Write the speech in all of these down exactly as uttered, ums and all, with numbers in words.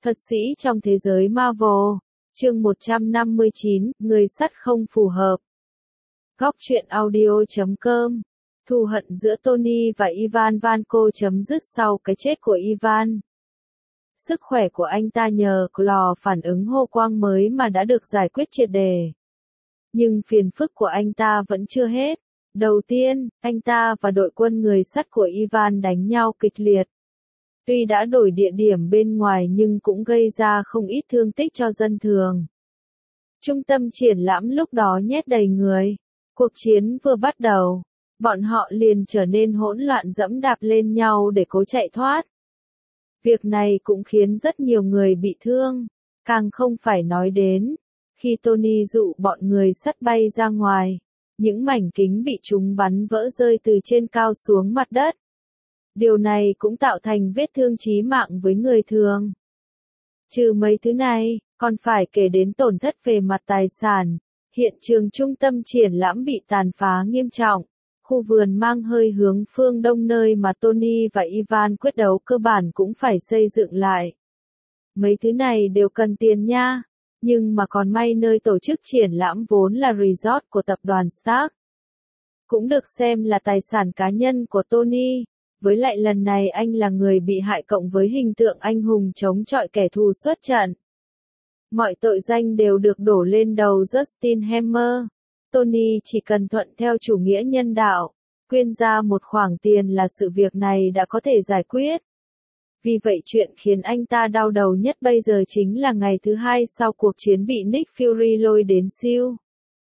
Thuật sĩ trong thế giới Marvel, chương một trăm năm mươi chín, người sắt không phù hợp. Góc truyện audio chấm com. Thù hận giữa Tony và Ivan Vanko chấm dứt sau cái chết của Ivan. Sức khỏe của anh ta nhờ lò phản ứng hô quang mới mà đã được giải quyết triệt đề. Nhưng phiền phức của anh ta vẫn chưa hết. Đầu tiên, anh ta và đội quân người sắt của Ivan đánh nhau kịch liệt. Tuy đã đổi địa điểm bên ngoài nhưng cũng gây ra không ít thương tích cho dân thường. Trung tâm triển lãm lúc đó nhét đầy người. Cuộc chiến vừa bắt đầu, bọn họ liền trở nên hỗn loạn dẫm đạp lên nhau để cố chạy thoát. Việc này cũng khiến rất nhiều người bị thương, càng không phải nói đến. Khi Tony dụ bọn người sắt bay ra ngoài, những mảnh kính bị chúng bắn vỡ rơi từ trên cao xuống mặt đất. Điều này cũng tạo thành vết thương chí mạng với người thường. Trừ mấy thứ này, còn phải kể đến tổn thất về mặt tài sản. Hiện trường trung tâm triển lãm bị tàn phá nghiêm trọng. Khu vườn mang hơi hướng phương đông nơi mà Tony và Ivan quyết đấu cơ bản cũng phải xây dựng lại. Mấy thứ này đều cần tiền nha. Nhưng mà còn may nơi tổ chức triển lãm vốn là resort của tập đoàn Stark. Cũng được xem là tài sản cá nhân của Tony. Với lại lần này anh là người bị hại cộng với hình tượng anh hùng chống chọi kẻ thù xuất trận. Mọi tội danh đều được đổ lên đầu Justin Hammer. Tony chỉ cần thuận theo chủ nghĩa nhân đạo, quyên ra một khoản tiền là sự việc này đã có thể giải quyết. Vì vậy chuyện khiến anh ta đau đầu nhất bây giờ chính là ngày thứ hai sau cuộc chiến bị Nick Fury lôi đến siêu.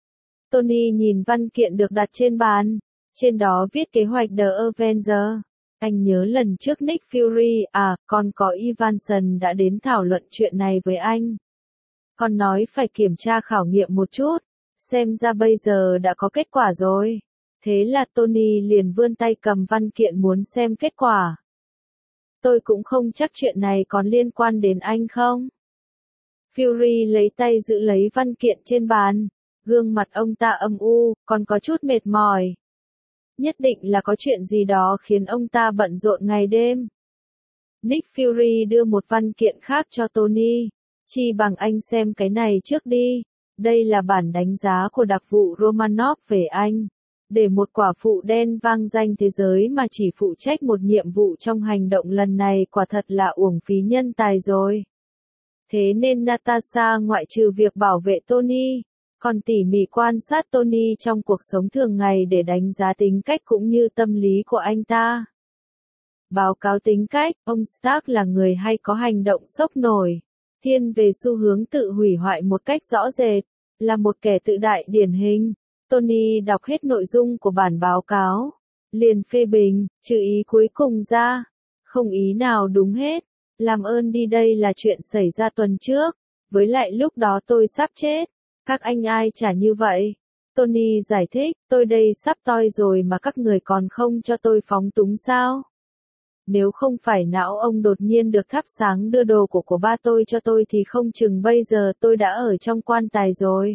Tony nhìn văn kiện được đặt trên bàn, trên đó viết kế hoạch The Avenger. Anh nhớ lần trước Nick Fury, à, còn có Evanson đã đến thảo luận chuyện này với anh. Còn nói phải kiểm tra khảo nghiệm một chút, xem ra bây giờ đã có kết quả rồi. Thế là Tony liền vươn tay cầm văn kiện muốn xem kết quả. Tôi cũng không chắc chuyện này còn liên quan đến anh không? Fury lấy tay giữ lấy văn kiện trên bàn, gương mặt ông ta âm u, còn có chút mệt mỏi. Nhất định là có chuyện gì đó khiến ông ta bận rộn ngày đêm. Nick Fury đưa một văn kiện khác cho Tony. Chi bằng anh xem cái này trước đi. Đây là bản đánh giá của đặc vụ Romanov về anh. Để một quả phụ đen vang danh thế giới mà chỉ phụ trách một nhiệm vụ trong hành động lần này quả thật là uổng phí nhân tài rồi. Thế nên Natasha ngoại trừ việc bảo vệ Tony, còn tỉ mỉ quan sát Tony trong cuộc sống thường ngày để đánh giá tính cách cũng như tâm lý của anh ta. Báo cáo tính cách, ông Stark là người hay có hành động sốc nổi, thiên về xu hướng tự hủy hoại một cách rõ rệt, là một kẻ tự đại điển hình. Tony đọc hết nội dung của bản báo cáo, liền phê bình, trừ ý cuối cùng ra, không ý nào đúng hết. Làm ơn đi, đây là chuyện xảy ra tuần trước, với lại lúc đó tôi sắp chết. Các anh ai chả như vậy? Tony giải thích, tôi đây sắp toi rồi mà các người còn không cho tôi phóng túng sao? Nếu không phải não ông đột nhiên được thắp sáng đưa đồ của của ba tôi cho tôi thì không chừng bây giờ tôi đã ở trong quan tài rồi.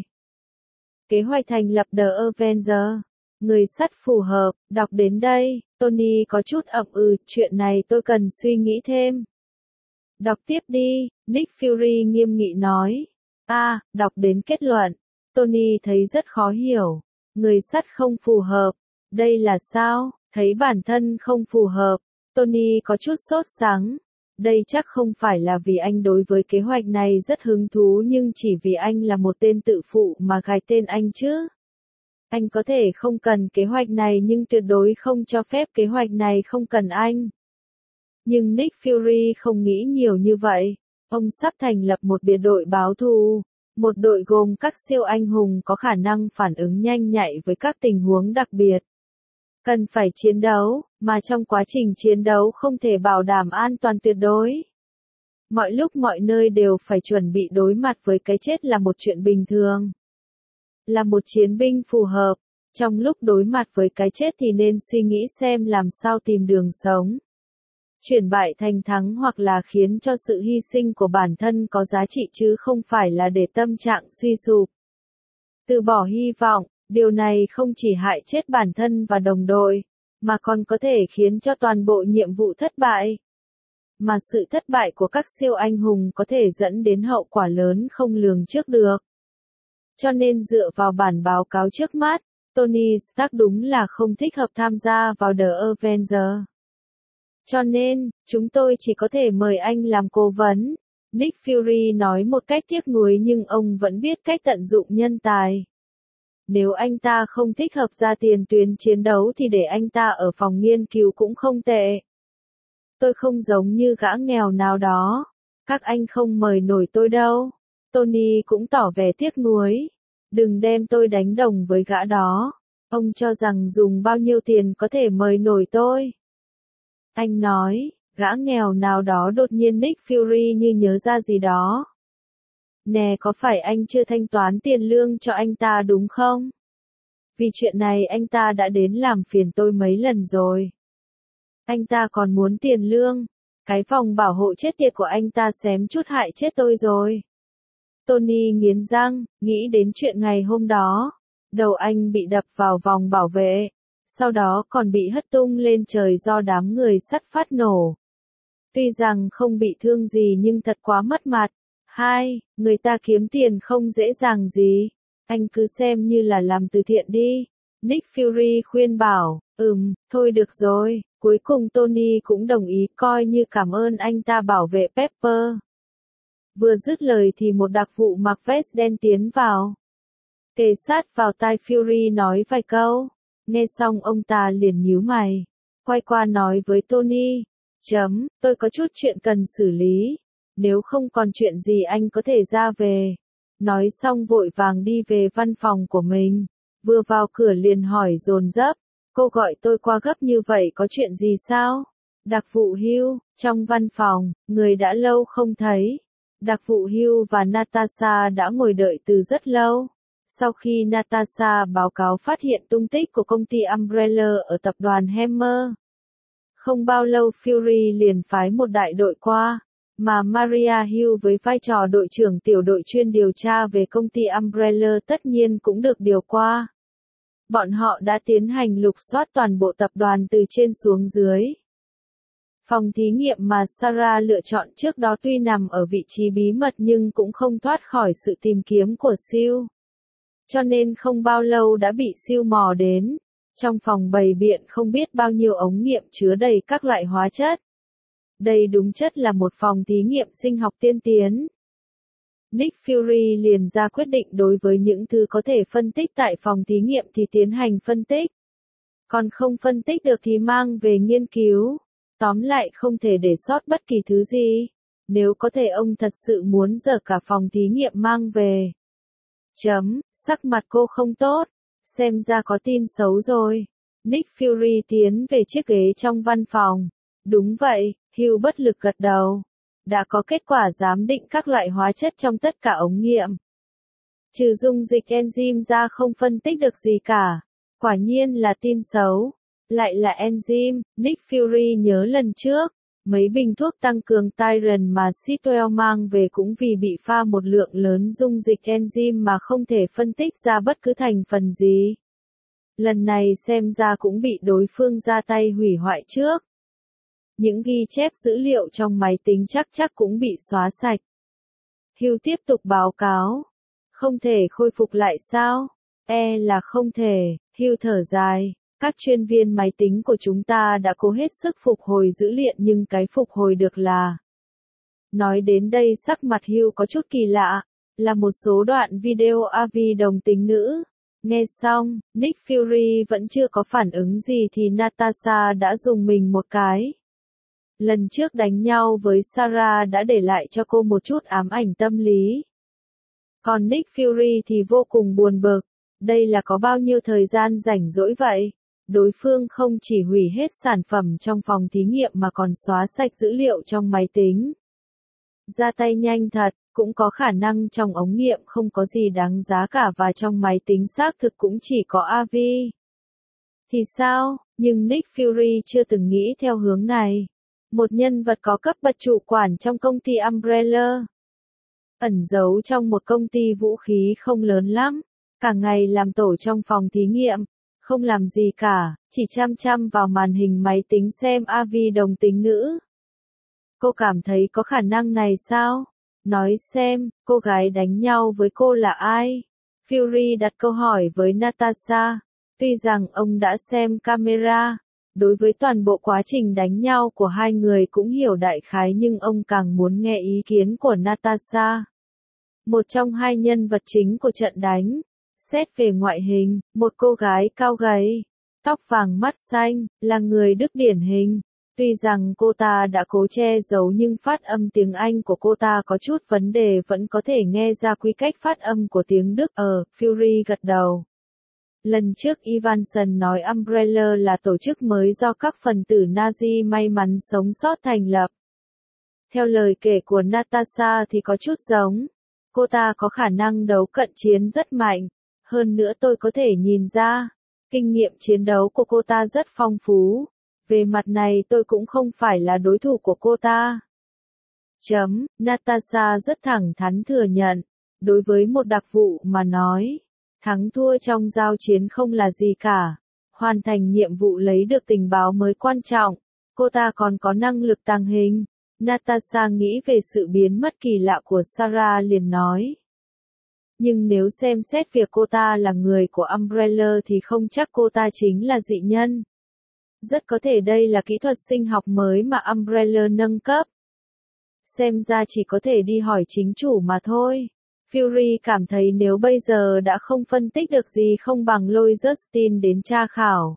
Kế hoạch thành lập The Avenger. Người sắt phù hợp, đọc đến đây, Tony có chút ậm ừ, chuyện này tôi cần suy nghĩ thêm. Đọc tiếp đi, Nick Fury nghiêm nghị nói. À, đọc đến kết luận, Tony thấy rất khó hiểu. Người sắt không phù hợp, đây là sao? Thấy bản thân không phù hợp, Tony có chút sốt sắng. Đây chắc không phải là vì anh đối với kế hoạch này rất hứng thú nhưng chỉ vì anh là một tên tự phụ mà gài tên anh chứ. Anh có thể không cần kế hoạch này nhưng tuyệt đối không cho phép kế hoạch này không cần anh. Nhưng Nick Fury không nghĩ nhiều như vậy. Ông sắp thành lập một biệt đội báo thù. Một đội gồm các siêu anh hùng có khả năng phản ứng nhanh nhạy với các tình huống đặc biệt. Cần phải chiến đấu, mà trong quá trình chiến đấu không thể bảo đảm an toàn tuyệt đối. Mọi lúc mọi nơi đều phải chuẩn bị đối mặt với cái chết là một chuyện bình thường. Là một chiến binh phù hợp, trong lúc đối mặt với cái chết thì nên suy nghĩ xem làm sao tìm đường sống. Chuyển bại thành thắng hoặc là khiến cho sự hy sinh của bản thân có giá trị chứ không phải là để tâm trạng suy sụp. Từ bỏ hy vọng, điều này không chỉ hại chết bản thân và đồng đội, mà còn có thể khiến cho toàn bộ nhiệm vụ thất bại. mà sự thất bại của các siêu anh hùng có thể dẫn đến hậu quả lớn không lường trước được. Cho nên dựa vào bản báo cáo trước mắt, Tony Stark đúng là không thích hợp tham gia vào The Avengers. Cho nên, chúng tôi chỉ có thể mời anh làm cố vấn. Nick Fury nói một cách tiếc nuối nhưng ông vẫn biết cách tận dụng nhân tài. Nếu anh ta không thích hợp ra tiền tuyến chiến đấu thì để anh ta ở phòng nghiên cứu cũng không tệ. Tôi không giống như gã nghèo nào đó. Các anh không mời nổi tôi đâu. Tony cũng tỏ vẻ tiếc nuối. Đừng đem tôi đánh đồng với gã đó. Ông cho rằng dùng bao nhiêu tiền có thể mời nổi tôi. Anh nói, gã nghèo nào đó đột nhiên Nick Fury như nhớ ra gì đó. Nè có phải anh chưa thanh toán tiền lương cho anh ta đúng không? Vì chuyện này anh ta đã đến làm phiền tôi mấy lần rồi. Anh ta còn muốn tiền lương. Cái vòng bảo hộ chết tiệt của anh ta xém chút hại chết tôi rồi. Tony nghiến răng, nghĩ đến chuyện ngày hôm đó. Đầu anh bị đập vào vòng bảo vệ. Sau đó còn bị hất tung lên trời do đám người sắt phát nổ. Tuy rằng không bị thương gì nhưng thật quá mất mặt. Hai, người ta kiếm tiền không dễ dàng gì. Anh cứ xem như là làm từ thiện đi. Nick Fury khuyên bảo, ừm, thôi được rồi. Cuối cùng Tony cũng đồng ý coi như cảm ơn anh ta bảo vệ Pepper. Vừa dứt lời thì một đặc vụ mặc vest đen tiến vào. Kề sát vào tai Fury nói vài câu. Nghe xong ông ta liền nhíu mày. Quay qua nói với Tony. Chấm, tôi có chút chuyện cần xử lý. Nếu không còn chuyện gì anh có thể ra về. Nói xong vội vàng đi về văn phòng của mình. Vừa vào cửa liền hỏi dồn dập. Cô gọi tôi qua gấp như vậy có chuyện gì sao? Đặc vụ Hugh, trong văn phòng, người đã lâu không thấy. Đặc vụ Hugh và Natasha đã ngồi đợi từ rất lâu. Sau khi Natasha báo cáo phát hiện tung tích của công ty Umbrella ở tập đoàn Hammer. Không bao lâu Fury liền phái một đại đội qua, mà Maria Hill với vai trò đội trưởng tiểu đội chuyên điều tra về công ty Umbrella tất nhiên cũng được điều qua. Bọn họ đã tiến hành lục soát toàn bộ tập đoàn từ trên xuống dưới. Phòng thí nghiệm mà Sarah lựa chọn trước đó tuy nằm ở vị trí bí mật nhưng cũng không thoát khỏi sự tìm kiếm của siêu. Cho nên không bao lâu đã bị siêu mò đến. Trong phòng bày biện không biết bao nhiêu ống nghiệm chứa đầy các loại hóa chất. Đây đúng chất là một phòng thí nghiệm sinh học tiên tiến. Nick Fury liền ra quyết định đối với những thứ có thể phân tích tại phòng thí nghiệm thì tiến hành phân tích. Còn không phân tích được thì mang về nghiên cứu. Tóm lại không thể để sót bất kỳ thứ gì. Nếu có thể ông thật sự muốn dở cả phòng thí nghiệm mang về. Chấm, sắc mặt cô không tốt. Xem ra có tin xấu rồi. Nick Fury tiến về chiếc ghế trong văn phòng. Đúng vậy, Hugh bất lực gật đầu. Đã có kết quả giám định các loại hóa chất trong tất cả ống nghiệm. Trừ dung dịch enzyme ra không phân tích được gì cả. Quả nhiên là tin xấu. Lại là enzyme, Nick Fury nhớ lần trước. Mấy bình thuốc tăng cường Tyron mà Sitwell mang về cũng vì bị pha một lượng lớn dung dịch enzyme mà không thể phân tích ra bất cứ thành phần gì. Lần này xem ra cũng bị đối phương ra tay hủy hoại trước. Những ghi chép dữ liệu trong máy tính chắc chắc cũng bị xóa sạch. Hugh tiếp tục báo cáo. Không thể khôi phục lại sao? E là không thể, Hugh thở dài. Các chuyên viên máy tính của chúng ta đã cố hết sức phục hồi dữ liệu nhưng cái phục hồi được là... Nói đến đây sắc mặt Hugh có chút kỳ lạ, là một số đoạn video a vê đồng tính nữ. Nghe xong, Nick Fury vẫn chưa có phản ứng gì thì Natasha đã dùng mình một cái. Lần trước đánh nhau với Sarah đã để lại cho cô một chút ám ảnh tâm lý. Còn Nick Fury thì vô cùng buồn bực. Đây là có bao nhiêu thời gian rảnh rỗi vậy? Đối phương không chỉ hủy hết sản phẩm trong phòng thí nghiệm mà còn xóa sạch dữ liệu trong máy tính. Ra tay nhanh thật, cũng có khả năng trong ống nghiệm không có gì đáng giá cả và trong máy tính xác thực cũng chỉ có a vê. Thì sao? Nhưng Nick Fury chưa từng nghĩ theo hướng này. Một nhân vật có cấp bậc chủ quản trong công ty Umbrella. Ẩn giấu trong một công ty vũ khí không lớn lắm. Cả ngày làm tổ trong phòng thí nghiệm. Không làm gì cả, chỉ chăm chăm vào màn hình máy tính xem a vê đồng tính nữ. Cô cảm thấy có khả năng này sao? Nói xem, cô gái đánh nhau với cô là ai? Fury đặt câu hỏi với Natasha. Tuy rằng ông đã xem camera, đối với toàn bộ quá trình đánh nhau của hai người cũng hiểu đại khái nhưng ông càng muốn nghe ý kiến của Natasha. Một trong hai nhân vật chính của trận đánh. Xét về ngoại hình, một cô gái cao gầy, tóc vàng mắt xanh, là người Đức điển hình. Tuy rằng cô ta đã cố che giấu nhưng phát âm tiếng Anh của cô ta có chút vấn đề vẫn có thể nghe ra quy cách phát âm của tiếng Đức. Ờ, Fury gật đầu. Lần trước Evanson nói Umbrella là tổ chức mới do các phần tử Nazi may mắn sống sót thành lập. Theo lời kể của Natasha thì có chút giống. Cô ta có khả năng đấu cận chiến rất mạnh. Hơn nữa tôi có thể nhìn ra, kinh nghiệm chiến đấu của cô ta rất phong phú. Về mặt này tôi cũng không phải là đối thủ của cô ta. Chấm, Natasha rất thẳng thắn thừa nhận. Đối với một đặc vụ mà nói, thắng thua trong giao chiến không là gì cả. Hoàn thành nhiệm vụ lấy được tình báo mới quan trọng. Cô ta còn có năng lực tàng hình. Natasha nghĩ về sự biến mất kỳ lạ của Sarah liền nói. Nhưng nếu xem xét việc cô ta là người của Umbrella thì không chắc cô ta chính là dị nhân. Rất có thể đây là kỹ thuật sinh học mới mà Umbrella nâng cấp. Xem ra chỉ có thể đi hỏi chính chủ mà thôi. Fury cảm thấy nếu bây giờ đã không phân tích được gì không bằng lôi Justin đến tra khảo.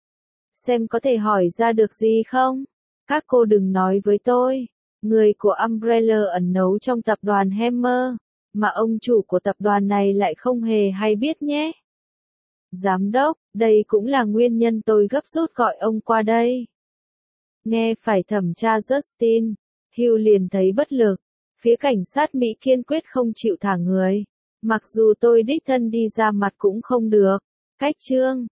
Xem có thể hỏi ra được gì không? Các cô đừng nói với tôi. Người của Umbrella ẩn náu trong tập đoàn Hammer, mà ông chủ của tập đoàn này lại không hề hay biết nhé. Giám đốc, đây cũng là nguyên nhân tôi gấp rút gọi ông qua đây. Nghe phải thẩm tra Justin, Hugh liền thấy bất lực. Phía cảnh sát Mỹ kiên quyết không chịu thả người. Mặc dù tôi đích thân đi ra mặt cũng không được. Cách chương